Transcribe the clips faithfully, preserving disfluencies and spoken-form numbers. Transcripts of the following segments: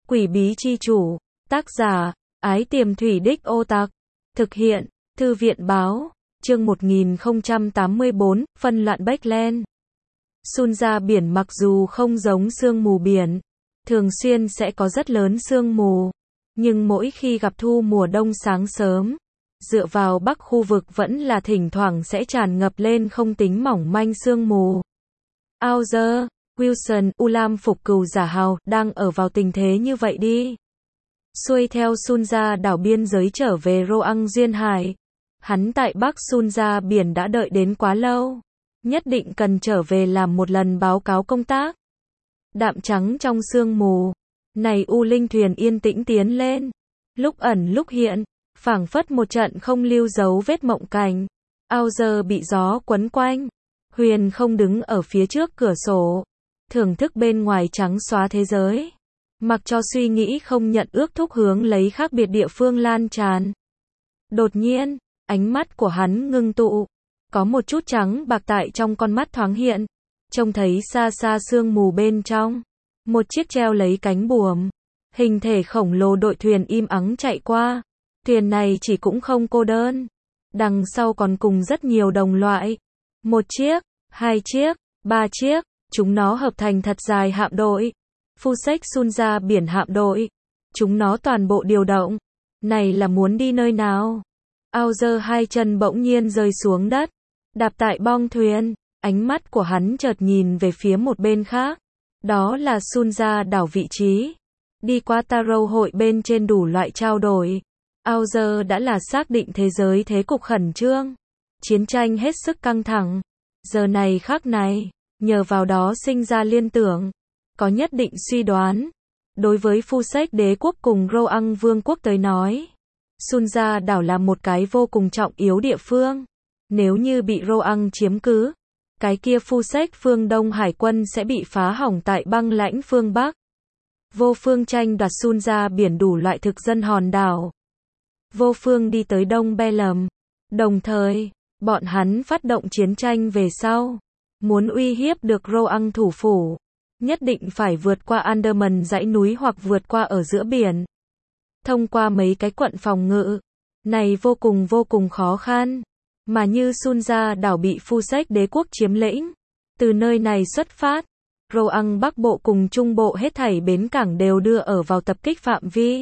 Quỷ bí chi chủ, tác giả, Ái Tiềm Thủy Đích Ô Tạc, thực hiện, Thư viện báo, chương một nghìn không trăm tám mươi bốn, phân loạn Backland. Sun ra biển mặc dù không giống sương mù biển, thường xuyên sẽ có rất lớn sương mù, nhưng mỗi khi gặp thu mùa đông sáng sớm, dựa vào bắc khu vực vẫn là thỉnh thoảng sẽ tràn ngập lên không tính mỏng manh sương mù. Auger, Wilson, Ulam phục cừu giả hào, đang ở vào tình thế như vậy đi. Xuôi theo Sun ra đảo biên giới trở về Roang Duyên Hải. Hắn tại Bắc Sun ra biển đã đợi đến quá lâu. Nhất định cần trở về làm một lần báo cáo công tác. Đạm trắng trong sương mù. Này U Linh thuyền yên tĩnh tiến lên. Lúc ẩn lúc hiện, phảng phất một trận không lưu dấu vết mộng cảnh. Auger bị gió quấn quanh. Huyền không đứng ở phía trước cửa sổ, thưởng thức bên ngoài trắng xóa thế giới, mặc cho suy nghĩ không nhận ước thúc hướng lấy khác biệt địa phương lan tràn. Đột nhiên, ánh mắt của hắn ngưng tụ, có một chút trắng bạc tại trong con mắt thoáng hiện, trông thấy xa xa sương mù bên trong, một chiếc treo lấy cánh buồm, hình thể khổng lồ đội thuyền im ắng chạy qua. Thuyền này chỉ cũng không cô đơn, đằng sau còn cùng rất nhiều đồng loại. Một chiếc, hai chiếc, ba chiếc, chúng nó hợp thành thật dài hạm đội. Fusex Sun ra biển hạm đội. Chúng nó toàn bộ điều động. Này là muốn đi nơi nào? Auger hai chân bỗng nhiên rơi xuống đất, đạp tại bong thuyền, ánh mắt của hắn chợt nhìn về phía một bên khác. Đó là Sun ra đảo vị trí. Đi qua Taro hội bên trên đủ loại trao đổi. Auger đã là xác định thế giới thế cục khẩn trương. Chiến tranh hết sức căng thẳng. Giờ này khắc này, nhờ vào đó sinh ra liên tưởng, có nhất định suy đoán. Đối với Fusex đế quốc cùng Roang vương quốc tới nói, Sun ra đảo là một cái vô cùng trọng yếu địa phương. Nếu như bị Roang chiếm cứ, cái kia Fusex phương Đông hải quân sẽ bị phá hỏng tại băng lãnh phương Bắc. Vô phương tranh đoạt Sun ra biển đủ loại thực dân hòn đảo. Vô phương đi tới Đông Belem. Đồng thời, bọn hắn phát động chiến tranh về sau, muốn uy hiếp được Roang thủ phủ, nhất định phải vượt qua Andaman dãy núi hoặc vượt qua ở giữa biển. Thông qua mấy cái quận phòng ngự, này vô cùng vô cùng khó khăn, mà như Sun ra đảo bị Fusex đế quốc chiếm lĩnh. Từ nơi này xuất phát, Roang Bắc Bộ cùng Trung Bộ hết thảy bến cảng đều đưa ở vào tập kích phạm vi.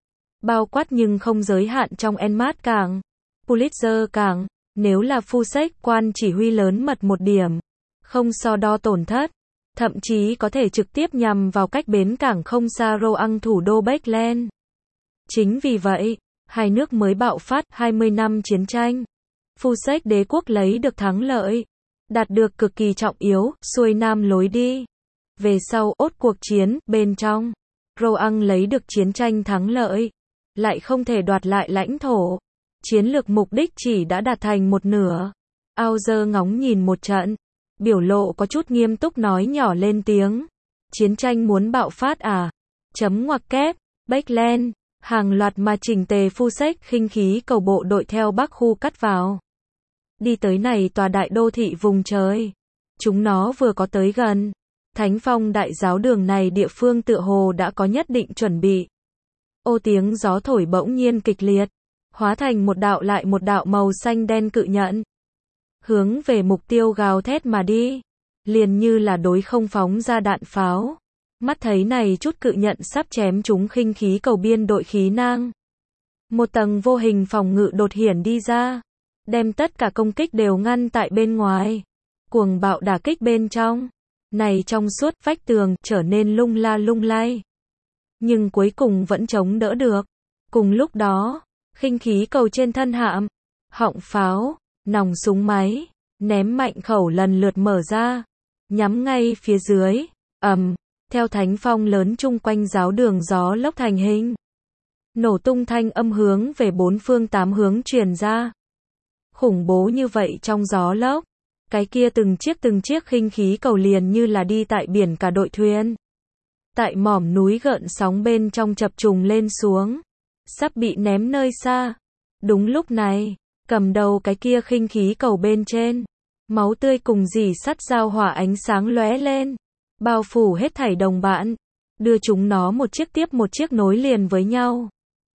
Bao quát nhưng không giới hạn trong Enmat cảng, Pulitzer cảng. Nếu là Fusex quan chỉ huy lớn mật một điểm, không so đo tổn thất, thậm chí có thể trực tiếp nhằm vào cách bến cảng không xa Roang thủ đô Backland. Chính vì vậy, hai nước mới bạo phát hai mươi năm chiến tranh. Fusex đế quốc lấy được thắng lợi, đạt được cực kỳ trọng yếu, xuôi nam lối đi. Về sau ốt cuộc chiến, bên trong, Roang lấy được chiến tranh thắng lợi, lại không thể đoạt lại lãnh thổ. Chiến lược mục đích chỉ đã đạt thành một nửa. Auger ngóng nhìn một trận, biểu lộ có chút nghiêm túc nói nhỏ lên tiếng. Chiến tranh muốn bạo phát à? Chấm ngoặc kép, Backland, hàng loạt mà chỉnh tề Fusex khinh khí cầu bộ đội theo bắc khu cắt vào. Đi tới này tòa đại đô thị vùng trời. Chúng nó vừa có tới gần. Thánh Phong đại giáo đường này địa phương tựa hồ đã có nhất định chuẩn bị. Ô tiếng gió thổi bỗng nhiên kịch liệt, hóa thành một đạo lại một đạo màu xanh đen cự nhận, hướng về mục tiêu gào thét mà đi, liền như là đối không phóng ra đạn pháo. Mắt thấy này chút cự nhận sắp chém trúng khinh khí cầu biên đội khí nang. Một tầng vô hình phòng ngự đột hiển đi ra, đem tất cả công kích đều ngăn tại bên ngoài. Cuồng bạo đả kích bên trong, này trong suốt vách tường trở nên lung la lung lay, nhưng cuối cùng vẫn chống đỡ được. Cùng lúc đó, khinh khí cầu trên thân hạm, họng pháo, nòng súng máy, ném mạnh khẩu lần lượt mở ra, nhắm ngay phía dưới. Ầm, theo thánh phong lớn chung quanh giáo đường gió lốc thành hình, nổ tung thanh âm hướng về bốn phương tám hướng truyền ra. Khủng bố như vậy trong gió lốc, cái kia từng chiếc từng chiếc khinh khí cầu liền như là đi tại biển cả đội thuyền, tại mỏm núi gợn sóng bên trong chập trùng lên xuống, sắp bị ném nơi xa. Đúng lúc này, cầm đầu cái kia khinh khí cầu bên trên, máu tươi cùng rỉ sắt giao hỏa ánh sáng lóe lên, bao phủ hết thảy đồng bạn. đưa chúng nó một chiếc tiếp một chiếc nối liền với nhau.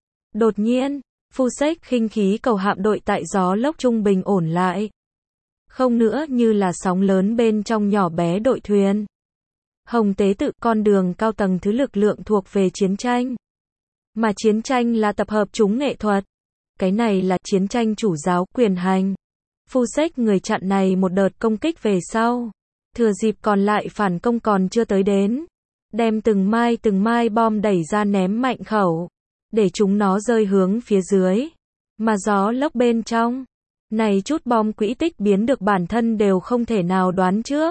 Đột nhiên, Fusek khinh khí cầu hạm đội tại gió lốc trung bình ổn lại. Không nữa như là sóng lớn bên trong nhỏ bé đội thuyền. Hồng tế tự, con đường cao tầng thứ lực lượng thuộc về chiến tranh. Mà chiến tranh là tập hợp chúng nghệ thuật. Cái này là chiến tranh chủ giáo, quyền hành. Fusek người chặn này một đợt công kích về sau. Thừa dịp còn lại phản công còn chưa tới đến. Đem từng mai từng mai bom đẩy ra ném mạnh khẩu. Để chúng nó rơi hướng phía dưới. Mà gió lốc bên trong. Này chút bom quỹ tích biến được bản thân đều không thể nào đoán trước.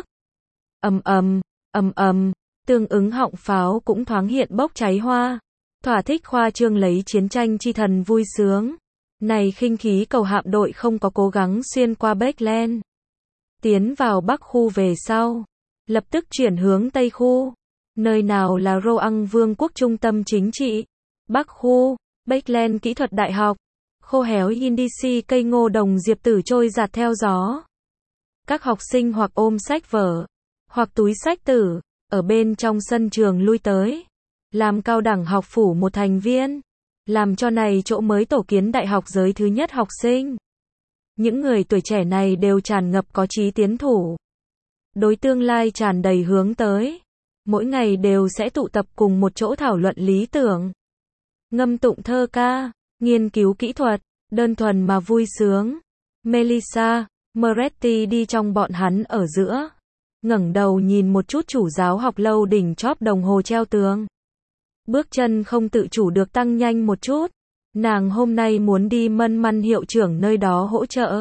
Ầm ầm, ầm ầm, tương ứng họng pháo cũng thoáng hiện bốc cháy hoa. Thỏa thích khoa trương lấy chiến tranh chi thần vui sướng. Này khinh khí cầu hạm đội không có cố gắng xuyên qua Backland. Tiến vào Bắc khu về sau. Lập tức chuyển hướng Tây khu. Nơi nào là Roang Vương quốc trung tâm chính trị. Bắc khu, Backland kỹ thuật đại học. Khô héo Indici cây ngô đồng diệp tử trôi giạt theo gió. Các học sinh hoặc ôm sách vở, hoặc túi sách tử, ở bên trong sân trường lui tới. Làm cao đẳng học phủ một thành viên. Làm cho này chỗ mới tổ kiến đại học giới thứ nhất học sinh. Những người tuổi trẻ này đều tràn ngập có chí tiến thủ. Đối tương lai tràn đầy hướng tới. Mỗi ngày đều sẽ tụ tập cùng một chỗ thảo luận lý tưởng. Ngâm tụng thơ ca, nghiên cứu kỹ thuật, đơn thuần mà vui sướng. Melissa, Moretti đi trong bọn hắn ở giữa. Ngẩng đầu nhìn một chút chủ giáo học lâu đỉnh chóp đồng hồ treo tường. Bước chân không tự chủ được tăng nhanh một chút. Nàng hôm nay muốn đi mân măn hiệu trưởng nơi đó hỗ trợ.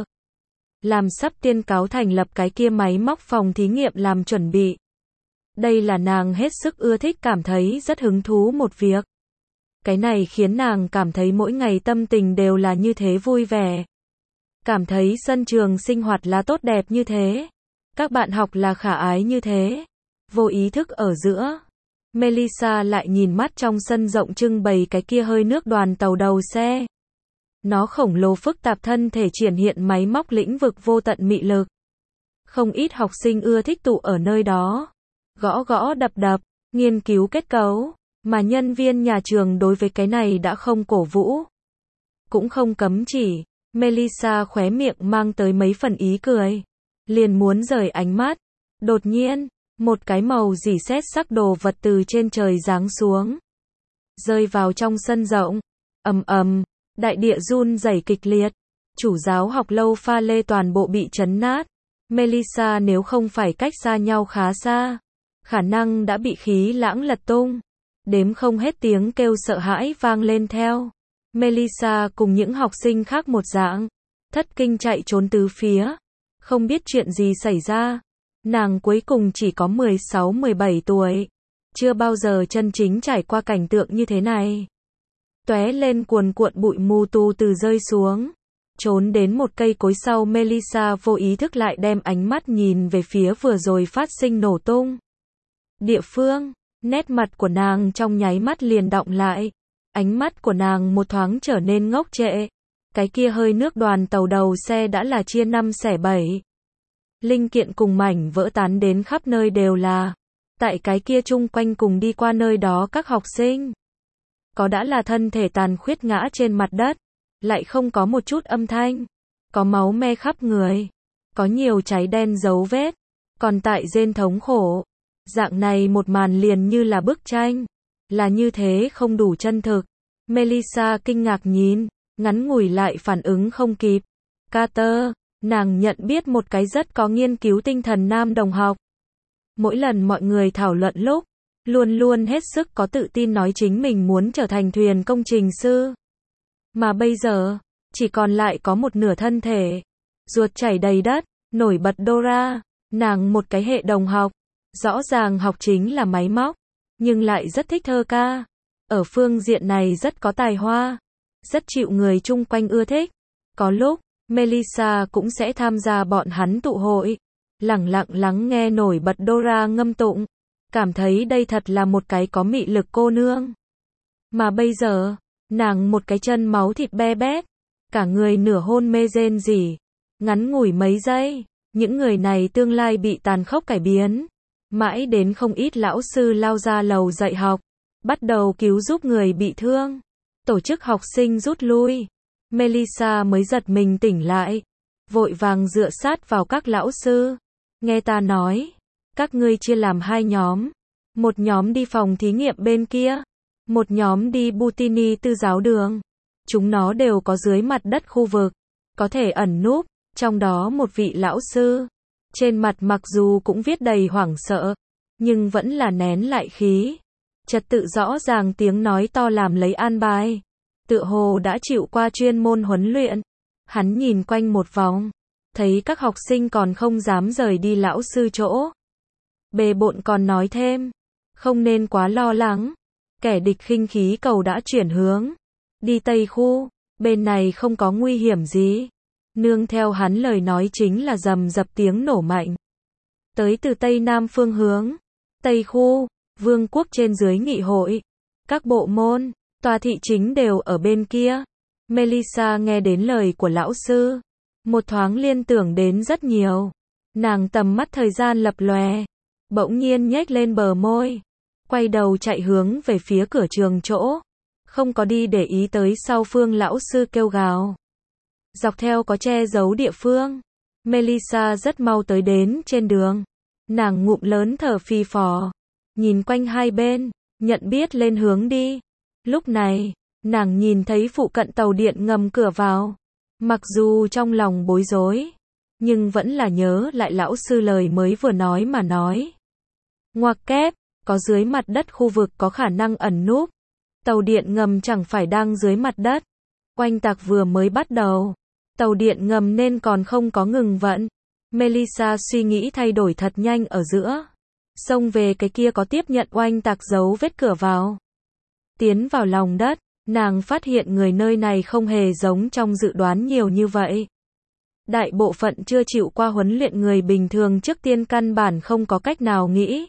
Làm sắp tiên cáo thành lập cái kia máy móc phòng thí nghiệm làm chuẩn bị. Đây là nàng hết sức ưa thích, cảm thấy rất hứng thú một việc. Cái này khiến nàng cảm thấy mỗi ngày tâm tình đều là như thế vui vẻ. Cảm thấy sân trường sinh hoạt là tốt đẹp như thế. Các bạn học là khả ái như thế. Vô ý thức ở giữa. Melissa lại nhìn mắt trong sân rộng trưng bày cái kia hơi nước đoàn tàu đầu xe. Nó khổng lồ phức tạp thân thể triển hiện máy móc lĩnh vực vô tận mị lực. Không ít học sinh ưa thích tụ ở nơi đó. Gõ gõ đập đập, nghiên cứu kết cấu. Mà nhân viên nhà trường đối với cái này đã không cổ vũ. Cũng không cấm chỉ. Melissa khóe miệng mang tới mấy phần ý cười. Liền muốn rời ánh mắt. Đột nhiên, một cái màu rỉ sét sắc đồ vật từ trên trời giáng xuống. Rơi vào trong sân rộng. Ầm ầm, đại địa run rẩy kịch liệt. Chủ giáo học lâu pha lê toàn bộ bị chấn nát. Melissa nếu không phải cách xa nhau khá xa. Khả năng đã bị khí lãng lật tung. Đếm không hết tiếng kêu sợ hãi vang lên theo. Melissa cùng những học sinh khác một dạng. Thất kinh chạy trốn tứ phía. Không biết chuyện gì xảy ra. Nàng cuối cùng chỉ có mười sáu mười bảy tuổi. Chưa bao giờ chân chính trải qua cảnh tượng như thế này. Tóe lên cuồn cuộn bụi mù tu từ rơi xuống. Trốn đến một cây cối sau, Melissa vô ý thức lại đem ánh mắt nhìn về phía vừa rồi phát sinh nổ tung. Địa phương. Nét mặt của nàng trong nháy mắt liền đọng lại. Ánh mắt của nàng một thoáng trở nên ngốc trệ. Cái kia hơi nước đoàn tàu đầu xe đã là chia năm xẻ bảy. Linh kiện cùng mảnh vỡ tán đến khắp nơi đều là. Tại cái kia chung quanh cùng đi qua nơi đó các học sinh. Có đã là thân thể tàn khuyết ngã trên mặt đất. Lại không có một chút âm thanh. Có máu me khắp người. Có nhiều cháy đen dấu vết. Còn tại rên thống khổ. Dạng này một màn liền như là bức tranh. Là như thế không đủ chân thực. Melissa kinh ngạc nhìn. Ngắn ngủi lại phản ứng không kịp. Carter, nàng nhận biết một cái rất có nghiên cứu tinh thần nam đồng học. Mỗi lần mọi người thảo luận lúc, luôn luôn hết sức có tự tin nói chính mình muốn trở thành thuyền công trình sư. Mà bây giờ, chỉ còn lại có một nửa thân thể. Ruột chảy đầy đất, nổi bật Dora, nàng một cái hệ đồng học. Rõ ràng học chính là máy móc, nhưng lại rất thích thơ ca. Ở phương diện này rất có tài hoa. Rất chịu người chung quanh ưa thích. Có lúc, Melissa cũng sẽ tham gia bọn hắn tụ hội. Lẳng lặng lắng nghe nổi bật Dora ngâm tụng. Cảm thấy đây thật là một cái có mị lực cô nương. Mà bây giờ, nàng một cái chân máu thịt be bét. Cả người nửa hôn mê rên rỉ. Ngắn ngủi mấy giây, những người này tương lai bị tàn khốc cải biến. Mãi đến không ít lão sư lao ra lầu dạy học, bắt đầu cứu giúp người bị thương, tổ chức học sinh rút lui. Melissa mới giật mình tỉnh lại, vội vàng dựa sát vào các lão sư. Nghe ta nói, các ngươi chia làm hai nhóm, một nhóm đi phòng thí nghiệm bên kia, một nhóm đi Butini tư giáo đường. Chúng nó đều có dưới mặt đất khu vực, có thể ẩn núp, trong đó một vị lão sư, trên mặt mặc dù cũng viết đầy hoảng sợ, nhưng vẫn là nén lại khí. Trật tự rõ ràng tiếng nói to làm lấy an bài. Tựa hồ đã chịu qua chuyên môn huấn luyện. Hắn nhìn quanh một vòng, thấy các học sinh còn không dám rời đi lão sư chỗ. Bề bộn còn nói thêm, không nên quá lo lắng. Kẻ địch khinh khí cầu đã chuyển hướng, đi Tây khu, bên này không có nguy hiểm gì. Nương theo hắn lời nói chính là rầm rập tiếng nổ mạnh. Tới từ Tây Nam phương hướng, Tây khu, vương quốc trên dưới nghị hội, các bộ môn, tòa thị chính đều ở bên kia. Melissa nghe đến lời của lão sư, một thoáng liên tưởng đến rất nhiều. Nàng tầm mắt thời gian lập lòe, bỗng nhiên nhếch lên bờ môi, quay đầu chạy hướng về phía cửa trường chỗ, không có đi để ý tới sau phương lão sư kêu gào. Dọc theo có che giấu địa phương, Melissa rất mau tới đến trên đường. Nàng ngụm lớn thở phì phò, nhìn quanh hai bên, nhận biết lên hướng đi. Lúc này, nàng nhìn thấy phụ cận tàu điện ngầm cửa vào. Mặc dù trong lòng bối rối, nhưng vẫn là nhớ lại lão sư lời mới vừa nói mà nói. Ngoặc kép, có dưới mặt đất khu vực có khả năng ẩn núp. Tàu điện ngầm chẳng phải đang dưới mặt đất. Oanh tạc vừa mới bắt đầu. Tàu điện ngầm nên còn không có ngừng vận. Melissa suy nghĩ thay đổi thật nhanh ở giữa. Xông về cái kia có tiếp nhận oanh tạc dấu vết cửa vào. Tiến vào lòng đất, nàng phát hiện người nơi này không hề giống trong dự đoán nhiều như vậy. Đại bộ phận chưa chịu qua huấn luyện người bình thường trước tiên căn bản không có cách nào nghĩ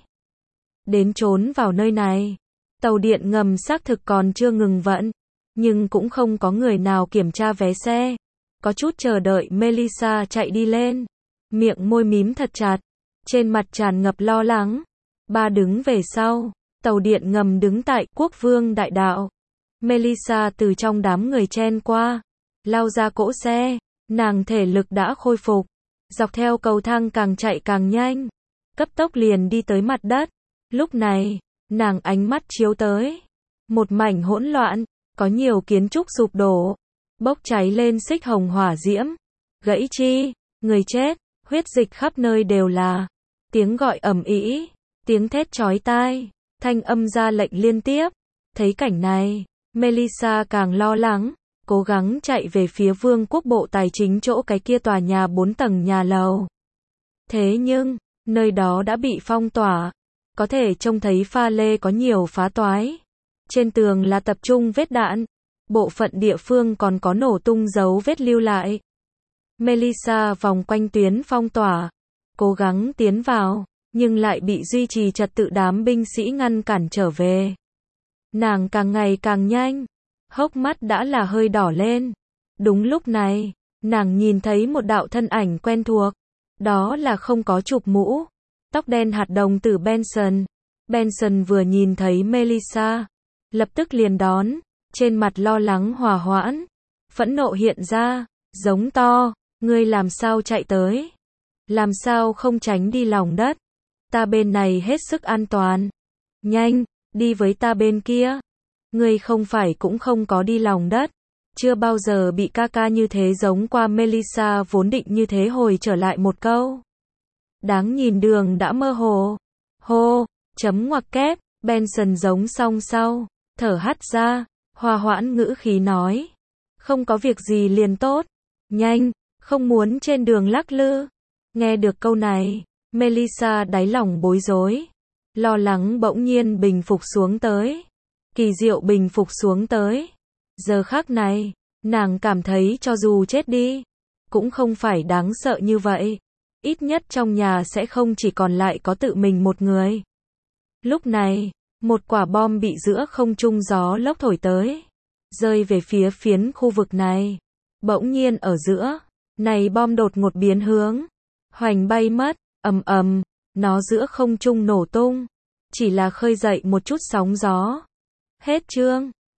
đến trốn vào nơi này. Tàu điện ngầm xác thực còn chưa ngừng vận, nhưng cũng không có người nào kiểm tra vé xe. Có chút chờ đợi Melissa chạy đi lên, miệng môi mím thật chặt, trên mặt tràn ngập lo lắng. Ba đứng về sau, tàu điện ngầm đứng tại Quốc Vương Đại Đạo. Melissa từ trong đám người chen qua, lao ra cỗ xe, nàng thể lực đã khôi phục, dọc theo cầu thang càng chạy càng nhanh, cấp tốc liền đi tới mặt đất. Lúc này, nàng ánh mắt chiếu tới một mảnh hỗn loạn, có nhiều kiến trúc sụp đổ, bốc cháy lên xích hồng hỏa diễm, gãy chi, người chết, huyết dịch khắp nơi đều là, tiếng gọi ầm ĩ, tiếng thét chói tai, thanh âm ra lệnh liên tiếp. Thấy cảnh này, Melissa càng lo lắng, cố gắng chạy về phía Vương quốc Bộ Tài chính chỗ cái kia tòa nhà bốn tầng nhà lầu. Thế nhưng, nơi đó đã bị phong tỏa, có thể trông thấy pha lê có nhiều phá toái. Trên tường là tập trung vết đạn, bộ phận địa phương còn có nổ tung dấu vết lưu lại. Melissa vòng quanh tuyến phong tỏa, cố gắng tiến vào, nhưng lại bị duy trì trật tự đám binh sĩ ngăn cản trở về. Nàng càng ngày càng nhanh, hốc mắt đã là hơi đỏ lên. Đúng lúc này, nàng nhìn thấy một đạo thân ảnh quen thuộc, đó là không có chụp mũ, tóc đen hạt đồng tử Benson. Benson vừa nhìn thấy Melissa, lập tức liền đón, trên mặt lo lắng hòa hoãn, phẫn nộ hiện ra, giống to, ngươi làm sao chạy tới? Làm sao không tránh đi lòng đất? Ta bên này hết sức an toàn. Nhanh, đi với ta bên kia. Ngươi không phải cũng không có đi lòng đất. Chưa bao giờ bị ca ca như thế giống qua. Melissa vốn định như thế hồi trở lại một câu. Đáng nhìn đường đã mơ hồ. Hô, chấm ngoặc kép, Benson giống song sau, thở hắt ra, hòa hoãn ngữ khí nói. Không có việc gì liền tốt. Nhanh, không muốn trên đường lắc lư. Nghe được câu này, Melissa đáy lòng bối rối. Lo lắng bỗng nhiên bình phục xuống tới. Kỳ diệu bình phục xuống tới. Giờ khắc này, nàng cảm thấy cho dù chết đi, cũng không phải đáng sợ như vậy. Ít nhất trong nhà sẽ không chỉ còn lại có tự mình một người. Lúc này, một quả bom bị giữa không trung gió lốc thổi tới, rơi về phía phiến khu vực này. Bỗng nhiên ở giữa, này bom đột ngột biến hướng, hoành bay mất, ầm ầm, nó giữa không trung nổ tung. Chỉ là khơi dậy một chút sóng gió. Hết chương.